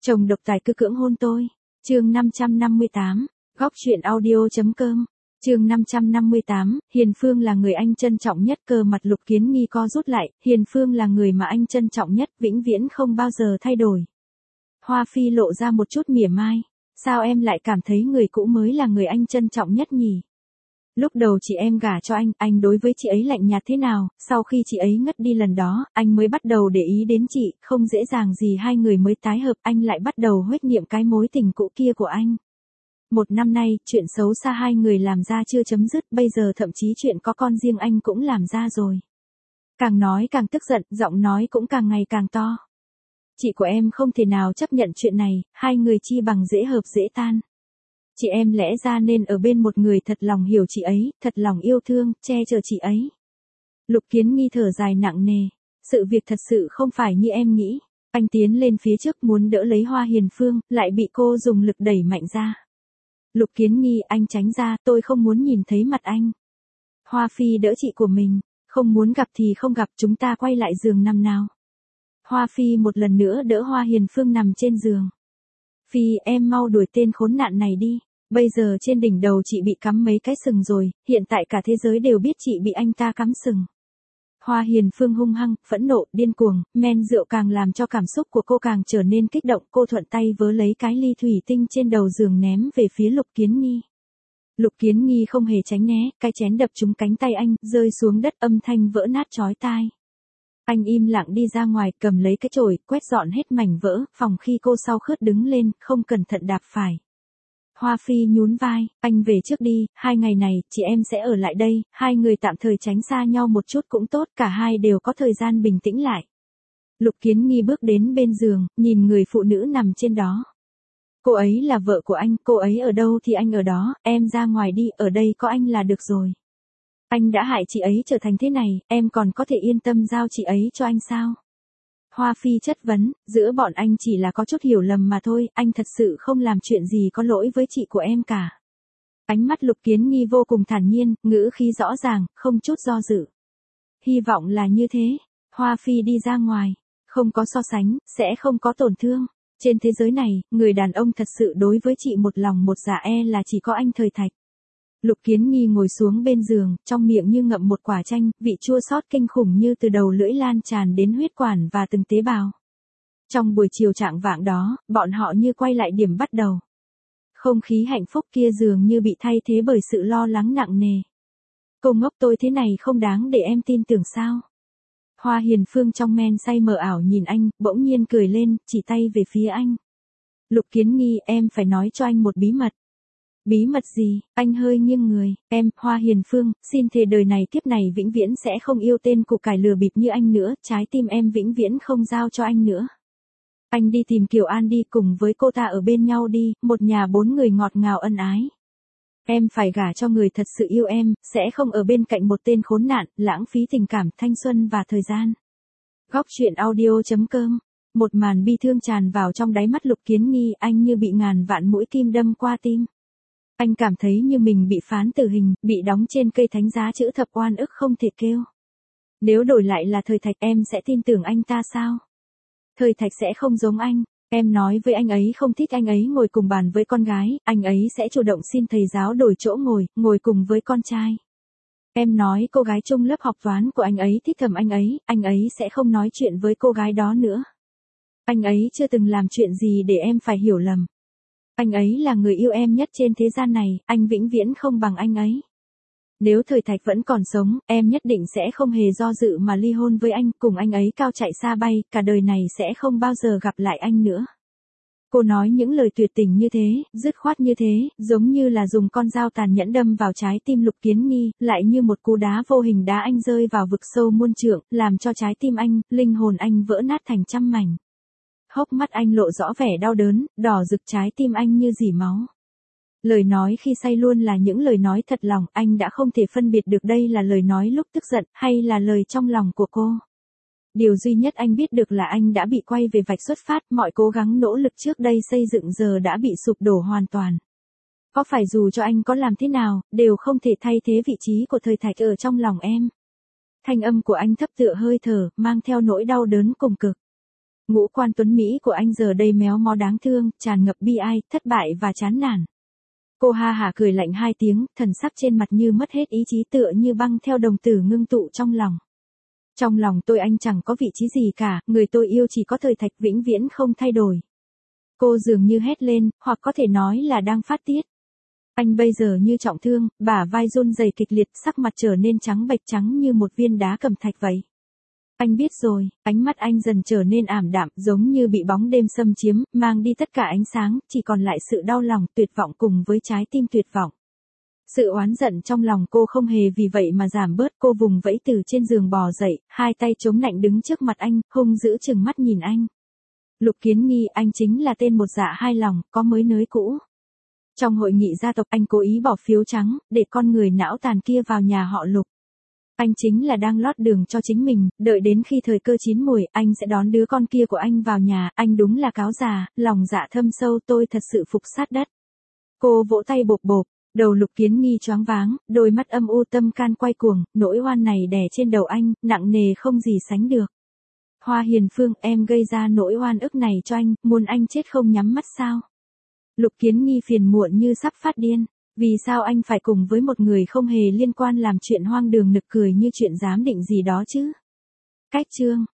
Chồng độc tài cứ cưỡng hôn tôi. Chương 558, góc truyện audio.com. Chương 558, Hiền Phương là người anh trân trọng nhất. Cơ mặt Lục Kiến Nghi co rút lại, Hiền Phương là người mà anh trân trọng nhất, vĩnh viễn không bao giờ thay đổi. Hoa Phi lộ ra một chút mỉa mai. Sao em lại cảm thấy người cũ mới là người anh trân trọng nhất nhỉ? Lúc đầu chị em gả cho anh đối với chị ấy lạnh nhạt thế nào, sau khi chị ấy ngất đi lần đó, anh mới bắt đầu để ý đến chị, không dễ dàng gì hai người mới tái hợp, anh lại bắt đầu huếch nghiệm cái mối tình cũ kia của anh. Một năm nay, chuyện xấu xa hai người làm ra chưa chấm dứt, bây giờ thậm chí chuyện có con riêng anh cũng làm ra rồi. Càng nói càng tức giận, giọng nói cũng càng ngày càng to. Chị của em không thể nào chấp nhận chuyện này, hai người chi bằng dễ hợp dễ tan. Chị em lẽ ra nên ở bên một người thật lòng hiểu chị ấy, thật lòng yêu thương, che chở chị ấy. Lục Kiến Nghi thở dài nặng nề. Sự việc thật sự không phải như em nghĩ. Anh tiến lên phía trước muốn đỡ lấy Hoa Hiền Phương, lại bị cô dùng lực đẩy mạnh ra. Lục Kiến Nghi, anh tránh ra, tôi không muốn nhìn thấy mặt anh. Hoa Phi đỡ chị của mình. Không muốn gặp thì không gặp, chúng ta quay lại giường nằm nào. Hoa Phi một lần nữa đỡ Hoa Hiền Phương nằm trên giường. Phi, em mau đuổi tên khốn nạn này đi. Bây giờ trên đỉnh đầu chị bị cắm mấy cái sừng rồi, hiện tại cả thế giới đều biết chị bị anh ta cắm sừng. Hoa Hiền Phương hung hăng, phẫn nộ, điên cuồng, men rượu càng làm cho cảm xúc của cô càng trở nên kích động. Cô thuận tay vớ lấy cái ly thủy tinh trên đầu giường ném về phía Lục Kiến Nghi. Lục Kiến Nghi không hề tránh né, cái chén đập trúng cánh tay anh, rơi xuống đất, âm thanh vỡ nát chói tai. Anh im lặng đi ra ngoài, cầm lấy cái chổi, quét dọn hết mảnh vỡ, phòng khi cô sau khướt đứng lên, không cẩn thận đạp phải. Hoa Phi nhún vai, anh về trước đi, 2 ngày này, chị em sẽ ở lại đây, hai người tạm thời tránh xa nhau một chút cũng tốt, cả hai đều có thời gian bình tĩnh lại. Lục Kiến Nghi bước đến bên giường, nhìn người phụ nữ nằm trên đó. Cô ấy là vợ của anh, cô ấy ở đâu thì anh ở đó, em ra ngoài đi, ở đây có anh là được rồi. Anh đã hại chị ấy trở thành thế này, em còn có thể yên tâm giao chị ấy cho anh sao? Hoa Phi chất vấn, giữa bọn anh chỉ là có chút hiểu lầm mà thôi, anh thật sự không làm chuyện gì có lỗi với chị của em cả. Ánh mắt Lục Kiến Nghi vô cùng thản nhiên, ngữ khí rõ ràng, không chút do dự. Hy vọng là như thế. Hoa Phi đi ra ngoài. Không có so sánh, sẽ không có tổn thương. Trên thế giới này, người đàn ông thật sự đối với chị một lòng một dạ là chỉ có anh Thời Thạch. Lục Kiến Nghi ngồi xuống bên giường, trong miệng như ngậm một quả chanh, vị chua xót kinh khủng như từ đầu lưỡi lan tràn đến huyết quản và từng tế bào. Trong buổi chiều chạng vạng đó, bọn họ như quay lại điểm bắt đầu. Không khí hạnh phúc kia dường như bị thay thế bởi sự lo lắng nặng nề. Cô ngốc, tôi thế này không đáng để em tin tưởng sao? Hoa Hiền Phương trong men say mờ ảo nhìn anh, bỗng nhiên cười lên, chỉ tay về phía anh. Lục Kiến Nghi, em phải nói cho anh một bí mật. Bí mật gì? Anh hơi nghiêng người. Em, Hoa Hiền Phương, xin thề đời này kiếp này vĩnh viễn sẽ không yêu tên củ cải lừa bịp như anh nữa, trái tim em vĩnh viễn không giao cho anh nữa. Anh đi tìm Kiều An đi, cùng với cô ta ở bên nhau đi, một nhà 4 người ngọt ngào ân ái. Em phải gả cho người thật sự yêu em, sẽ không ở bên cạnh một tên khốn nạn, lãng phí tình cảm, thanh xuân và thời gian. Góc truyện audio.com. Một màn bi thương tràn vào trong đáy mắt Lục Kiến Nghi, anh như bị ngàn vạn mũi kim đâm qua tim. Anh cảm thấy như mình bị phán tử hình, bị đóng trên cây thánh giá chữ thập oan ức không thể kêu. Nếu đổi lại là Thời Thạch, em sẽ tin tưởng anh ta sao? Thời Thạch sẽ không giống anh. Em nói với anh ấy không thích anh ấy ngồi cùng bàn với con gái, anh ấy sẽ chủ động xin thầy giáo đổi chỗ ngồi cùng với con trai. Em nói cô gái chung lớp học toán của anh ấy thích thầm anh ấy sẽ không nói chuyện với cô gái đó nữa. Anh ấy chưa từng làm chuyện gì để em phải hiểu lầm. Anh ấy là người yêu em nhất trên thế gian này, anh vĩnh viễn không bằng anh ấy. Nếu Thời Thạch vẫn còn sống, em nhất định sẽ không hề do dự mà ly hôn với anh, cùng anh ấy cao chạy xa bay, cả đời này sẽ không bao giờ gặp lại anh nữa. Cô nói những lời tuyệt tình như thế, dứt khoát như thế, giống như là dùng con dao tàn nhẫn đâm vào trái tim Lục Kiến Nghi, lại như một cú đá vô hình đá anh rơi vào vực sâu muôn trượng, làm cho trái tim anh, linh hồn anh vỡ nát thành trăm mảnh. Hốc mắt anh lộ rõ vẻ đau đớn, đỏ rực, trái tim anh như rỉ máu. Lời nói khi say luôn là những lời nói thật lòng, anh đã không thể phân biệt được đây là lời nói lúc tức giận, hay là lời trong lòng của cô. Điều duy nhất anh biết được là anh đã bị quay về vạch xuất phát, mọi cố gắng nỗ lực trước đây xây dựng giờ đã bị sụp đổ hoàn toàn. Có phải dù cho anh có làm thế nào, đều không thể thay thế vị trí của Thời Thạch ở trong lòng em. Thanh âm của anh thấp tựa hơi thở, mang theo nỗi đau đớn cùng cực. Ngũ quan tuấn Mỹ của anh giờ đây méo mó đáng thương, tràn ngập bi ai, thất bại và chán nản. Cô ha hả cười lạnh hai tiếng, thần sắc trên mặt như mất hết ý chí tựa như băng theo đồng tử ngưng tụ trong lòng. Trong lòng tôi anh chẳng có vị trí gì cả, người tôi yêu chỉ có thời thạch vĩnh viễn không thay đổi. Cô dường như hét lên, hoặc có thể nói là đang phát tiết. Anh bây giờ như trọng thương, bả vai run rẩy kịch liệt, sắc mặt trở nên trắng bệch trắng như một viên đá cẩm thạch vậy. Anh biết rồi, ánh mắt anh dần trở nên ảm đạm, giống như bị bóng đêm xâm chiếm, mang đi tất cả ánh sáng, chỉ còn lại sự đau lòng, tuyệt vọng cùng với trái tim tuyệt vọng. Sự oán giận trong lòng cô không hề vì vậy mà giảm bớt, cô vùng vẫy từ trên giường bò dậy, hai tay chống nạnh đứng trước mặt anh, hung dữ trừng mắt nhìn anh. Lục Kiến Nghi, anh chính là tên một dạ hai lòng, có mới nới cũ. Trong hội nghị gia tộc anh cố ý bỏ phiếu trắng, để con người não tàn kia vào nhà họ Lục. Anh chính là đang lót đường cho chính mình, đợi đến khi thời cơ chín muồi, anh sẽ đón đứa con kia của anh vào nhà, anh đúng là cáo già, lòng dạ thâm sâu, tôi thật sự phục sát đất. Cô vỗ tay bộp bộp, đầu Lục Kiến Nghi choáng váng, đôi mắt âm u tâm can quay cuồng, nỗi oan này đè trên đầu anh, nặng nề không gì sánh được. Hoa Hiền Phương, em gây ra nỗi oan ức này cho anh, muốn anh chết không nhắm mắt sao? Lục Kiến Nghi phiền muộn như sắp phát điên. Vì sao anh phải cùng với một người không hề liên quan làm chuyện hoang đường nực cười như chuyện giám định gì đó chứ? Cách chương